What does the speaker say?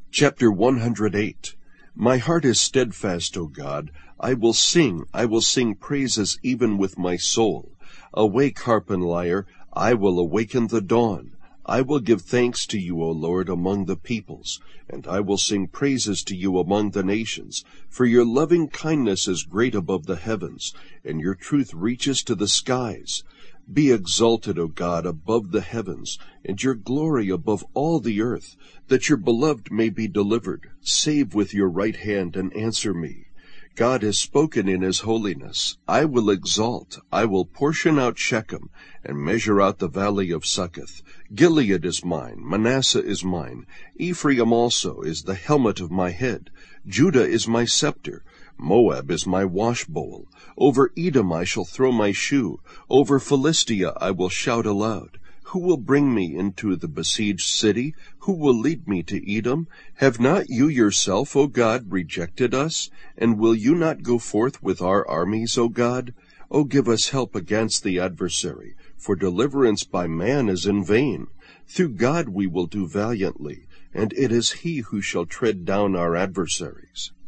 Chapter 108. My heart is steadfast, O God. I will sing praises even with my soul. Awake, harp and lyre, I will awaken the dawn. I will give thanks to you, O Lord, among the peoples, and I will sing praises to you among the nations. For your loving kindness is great above the heavens, and your truth reaches to the skies. Be exalted, O God, above the heavens, and your glory above all the earth, that your beloved may be delivered. Save with your right hand and answer me. God has spoken in his holiness. I will exalt, I will portion out Shechem, and measure out the valley of Succoth. Gilead is mine, Manasseh is mine. Ephraim also is the helmet of my head. Judah is my scepter. Moab is my washbowl. Over Edom I shall throw my shoe. Over Philistia I will shout aloud. Who will bring me into the besieged city? Who will lead me to Edom? Have not you yourself, O God, rejected us? And will you not go forth with our armies, O God? O give us help against the adversary, for deliverance by man is in vain. Through God we will do valiantly, and it is he who shall tread down our adversaries.